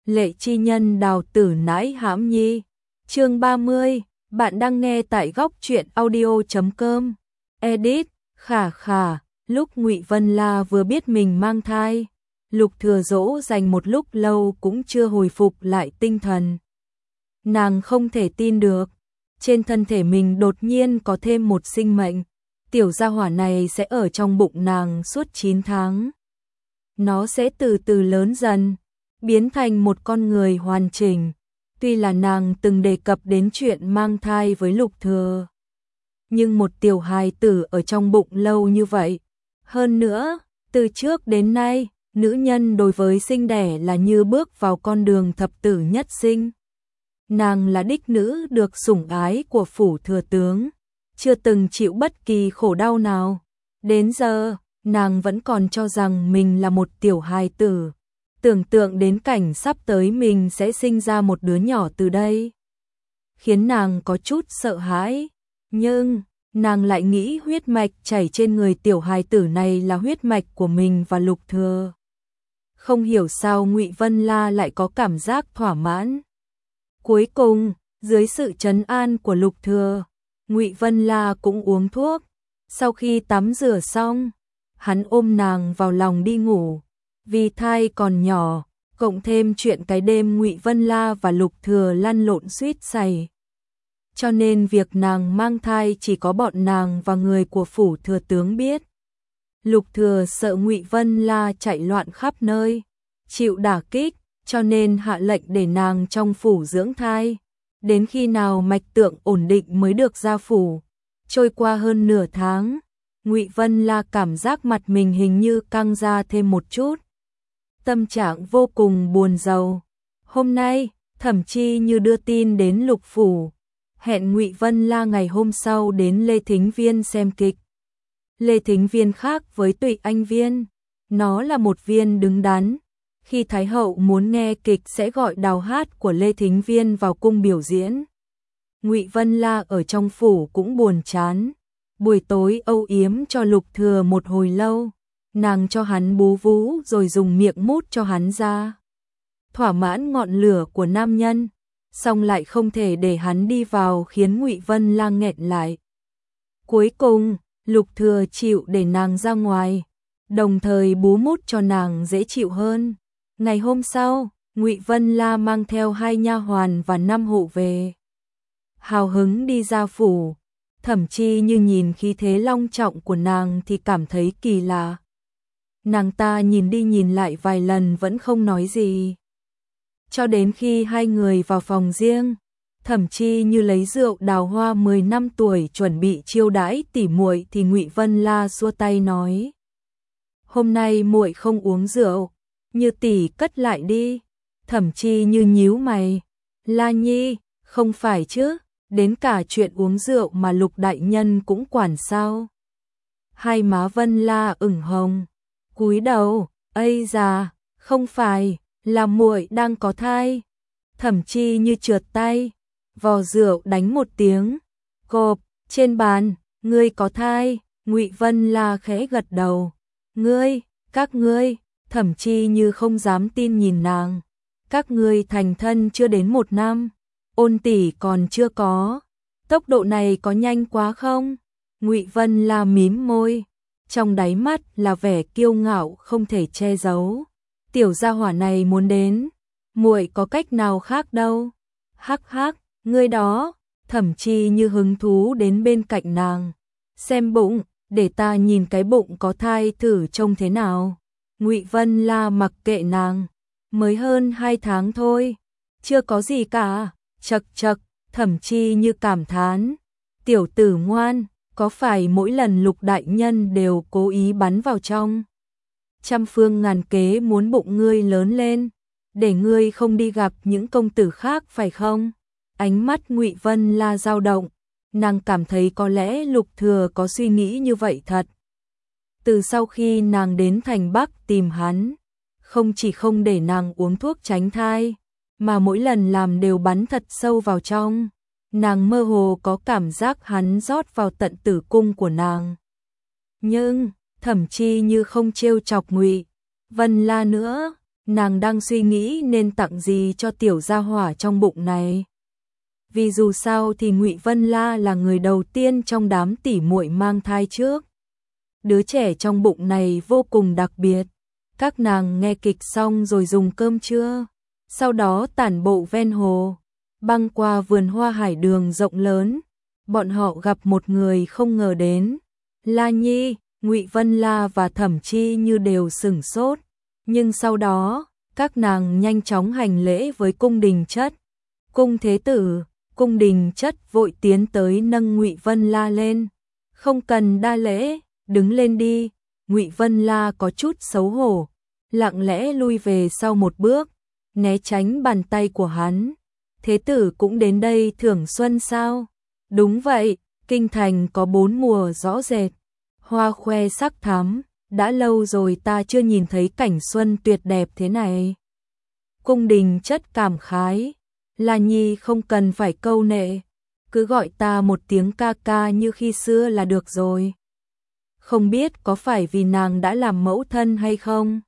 Lệ chi nhân đào tử nãi hãm nhi. Chương 30, bạn đang nghe tại góc truyện audio.com. Edit, khả khả, lúc Ngụy Vân La vừa biết mình mang thai, Lục Thừa dỗ dành một lúc lâu cũng chưa hồi phục lại tinh thần. Nàng không thể tin được, trên thân thể mình đột nhiên có thêm một sinh mệnh, tiểu gia hỏa này sẽ ở trong bụng nàng suốt 9 tháng. Nó sẽ từ từ lớn dần, biến thành một con người hoàn chỉnh. Tuy là nàng từng đề cập đến chuyện mang thai với Lục Thừa, nhưng một tiểu hài tử ở trong bụng lâu như vậy, hơn nữa, từ trước đến nay, nữ nhân đối với sinh đẻ là như bước vào con đường thập tử nhất sinh. Nàng là đích nữ được sủng ái của phủ thừa tướng, chưa từng chịu bất kỳ khổ đau nào. Đến giờ, nàng vẫn còn cho rằng mình là một tiểu hài tử, tưởng tượng đến cảnh sắp tới mình sẽ sinh ra một đứa nhỏ từ đây, khiến nàng có chút sợ hãi. Nhưng, nàng lại nghĩ huyết mạch chảy trên người tiểu hài tử này là huyết mạch của mình và Lục Thừa. Không hiểu sao Ngụy Vân La lại có cảm giác thỏa mãn. Cuối cùng, dưới sự trấn an của Lục Thừa, Ngụy Vân La cũng uống thuốc. Sau khi tắm rửa xong, hắn ôm nàng vào lòng đi ngủ. Vì thai còn nhỏ, cộng thêm chuyện cái đêm Ngụy Vân La và Lục Thừa lăn lộn suýt xảy, cho nên việc nàng mang thai chỉ có bọn nàng và người của phủ thừa tướng biết. Lục Thừa sợ Ngụy Vân La chạy loạn khắp nơi, chịu đả kích, cho nên hạ lệnh để nàng trong phủ dưỡng thai, đến khi nào mạch tượng ổn định mới được ra phủ. Trôi qua hơn nửa tháng, Ngụy Vân La cảm giác mặt mình hình như căng ra thêm một chút, tâm trạng vô cùng buồn rầu. Hôm nay, Thẩm Chi Như đưa tin đến Lục phủ, hẹn Ngụy Vân La ngày hôm sau đến Lê Thính Viên xem kịch. Lê Thính Viên khác với Tụy Anh Viên, nó là một viên đứng đắn. Khi Thái hậu muốn nghe kịch sẽ gọi đào hát của Lê Thính Viên vào cung biểu diễn. Ngụy Vân La ở trong phủ cũng buồn chán. Buổi tối âu yếm cho Lục Thừa một hồi lâu, nàng cho hắn bú vú rồi dùng miệng mút cho hắn ra, thỏa mãn ngọn lửa của nam nhân, xong lại không thể để hắn đi vào khiến Ngụy Vân La nghẹn lại. Cuối cùng, Lục Thừa chịu để nàng ra ngoài, đồng thời bú mút cho nàng dễ chịu hơn. Ngày hôm sau, Ngụy Vân La mang theo 2 nha hoàn và 5 hộ về, hào hứng đi ra phủ. Thẩm Chi Như nhìn khí thế long trọng của nàng thì cảm thấy kỳ lạ. Nàng ta nhìn đi nhìn lại vài lần vẫn không nói gì. Cho đến khi hai người vào phòng riêng, Thẩm Chi Như lấy rượu đào hoa 10 năm tuổi chuẩn bị chiêu đãi tỉ muội thì Ngụy Vân La xua tay nói: "Hôm nay muội không uống rượu, Như tỷ cất lại đi." Thẩm Chi Như nhíu mày: "La Nhi, không phải chứ, đến cả chuyện uống rượu mà Lục đại nhân cũng quản sao?" Hai má Vân La ửng hồng, cúi đầu: "Ây da, không phải, là muội đang có thai." Thẩm Chi Như trượt tay, vò rượu đánh một tiếng, cộp trên bàn: "Ngươi có thai?" Ngụy Vân La khẽ gật đầu. "Ngươi, các ngươi?" Thẩm Chi Như không dám tin nhìn nàng. "Các ngươi thành thân chưa đến 1 năm, Ôn tỷ còn chưa có. Tốc độ này có nhanh quá không?" Ngụy Vân La mím môi, trong đáy mắt là vẻ kiêu ngạo không thể che giấu. "Tiểu gia hỏa này muốn đến, muội có cách nào khác đâu." "Hắc hắc, ngươi đó." Thẩm Chi Như hứng thú đến bên cạnh nàng. "Xem bụng, để ta nhìn cái bụng có thai thử trông thế nào." Ngụy Vân La mặc kệ nàng, mới hơn 2 tháng thôi, chưa có gì cả. Chậc chậc, Thẩm Chi Như cảm thán: "Tiểu tử ngoan, có phải mỗi lần Lục đại nhân đều cố ý bắn vào trong, trăm phương ngàn kế muốn bụng ngươi lớn lên, để ngươi không đi gặp những công tử khác phải không?" Ánh mắt Ngụy Vân La dao động, nàng cảm thấy có lẽ Lục Thừa có suy nghĩ như vậy thật. Từ sau khi nàng đến thành Bắc tìm hắn, không chỉ không để nàng uống thuốc tránh thai, mà mỗi lần làm đều bắn thật sâu vào trong. Nàng mơ hồ có cảm giác hắn rót vào tận tử cung của nàng. Nhưng, Thẩm Chi Như không trêu chọc Ngụy Vân La nữa, nàng đang suy nghĩ nên tặng gì cho tiểu gia hỏa trong bụng này. Vì dù sao thì Ngụy Vân La là người đầu tiên trong đám tỷ muội mang thai trước. Đứa trẻ trong bụng này vô cùng đặc biệt. Các nàng nghe kịch xong rồi dùng cơm trưa, sau đó tản bộ ven hồ, băng qua vườn hoa hải đường rộng lớn. Bọn họ gặp một người không ngờ đến. La Nhi, Ngụy Vân La và Thẩm Chi Như đều sửng sốt, nhưng sau đó, các nàng nhanh chóng hành lễ với cung đình chất. Cung thế tử, cung đình chất vội tiến tới nâng Ngụy Vân La lên. Không cần đa lễ, đứng lên đi. Ngụy Vân La có chút xấu hổ, lặng lẽ lui về sau một bước, né tránh bàn tay của hắn. Thế tử cũng đến đây thưởng xuân sao? Đúng vậy, kinh thành có 4 mùa rõ rệt, hoa khoe sắc thắm, đã lâu rồi ta chưa nhìn thấy cảnh xuân tuyệt đẹp thế này. Cung đình chất cảm khái, La Nhi không cần phải câu nệ, cứ gọi ta một tiếng ca ca như khi xưa là được rồi. Không biết có phải vì nàng đã làm mẫu thân hay không,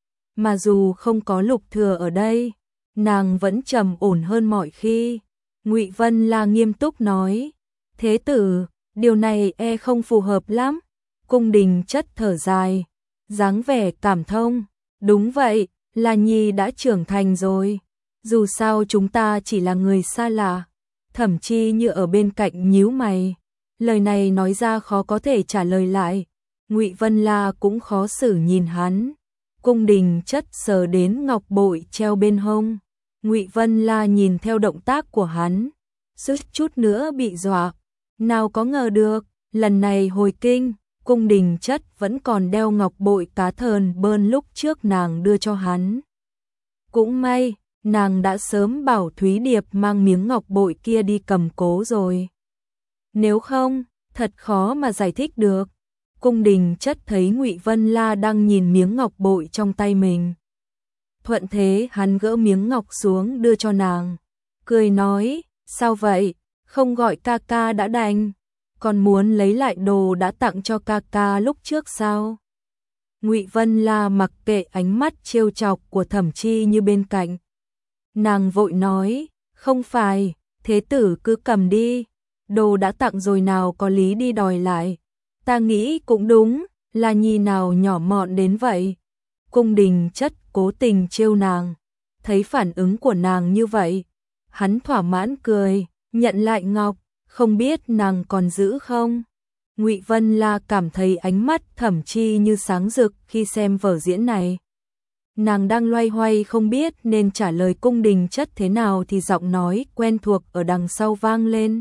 mà dù không có Lục Thừa ở đây, nàng vẫn trầm ổn hơn mọi khi. Ngụy Vân La nghiêm túc nói, thế tử, điều này không phù hợp lắm. Cung đình chất thở dài, dáng vẻ cảm thông, đúng vậy, La Nhi đã trưởng thành rồi, dù sao chúng ta chỉ là người xa lạ. Thẩm Chi Như ở bên cạnh nhíu mày, lời này nói ra khó có thể trả lời lại. Ngụy Vân La cũng khó xử nhìn hắn. Cung đình chất sờ đến ngọc bội treo bên hông. Ngụy Vân La nhìn theo động tác của hắn, suýt chút nữa bị dọa. Nào có ngờ được, lần này hồi kinh, cung đình chất vẫn còn đeo ngọc bội cá thờn bơn lúc trước nàng đưa cho hắn. Cũng may, nàng đã sớm bảo Thúy Điệp mang miếng ngọc bội kia đi cầm cố rồi. Nếu không, thật khó mà giải thích được. Cung đình chất thấy Ngụy Vân La đang nhìn miếng ngọc bội trong tay mình. Thuận thế hắn gỡ miếng ngọc xuống đưa cho nàng, cười nói, sao vậy, không gọi ca ca đã đành, còn muốn lấy lại đồ đã tặng cho ca ca lúc trước sao? Ngụy Vân La mặc kệ ánh mắt trêu chọc của Thẩm Chi Như bên cạnh. Nàng vội nói, không phải, thế tử cứ cầm đi, đồ đã tặng rồi nào có lý đi đòi lại. Ta nghĩ cũng đúng, là nhi nào nhỏ mọn đến vậy. Cung đình chất cố tình trêu nàng, thấy phản ứng của nàng như vậy, hắn thỏa mãn cười, nhận lại ngọc, không biết nàng còn giữ không? Ngụy Vân La cảm thấy ánh mắt Thẩm Chi Như sáng rực khi xem vở diễn này. Nàng đang loay hoay không biết nên trả lời cung đình chất thế nào thì giọng nói quen thuộc ở đằng sau vang lên.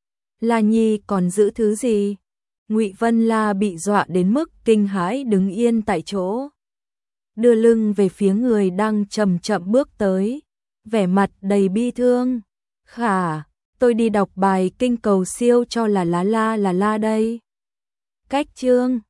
La Nhi còn giữ thứ gì? Ngụy Vân La bị dọa đến mức kinh hãi đứng yên tại chỗ, đưa lưng về phía người đang chậm chậm bước tới, vẻ mặt đầy bi thương. Khả, tôi đi đọc bài kinh cầu siêu cho là la đây. Cách chương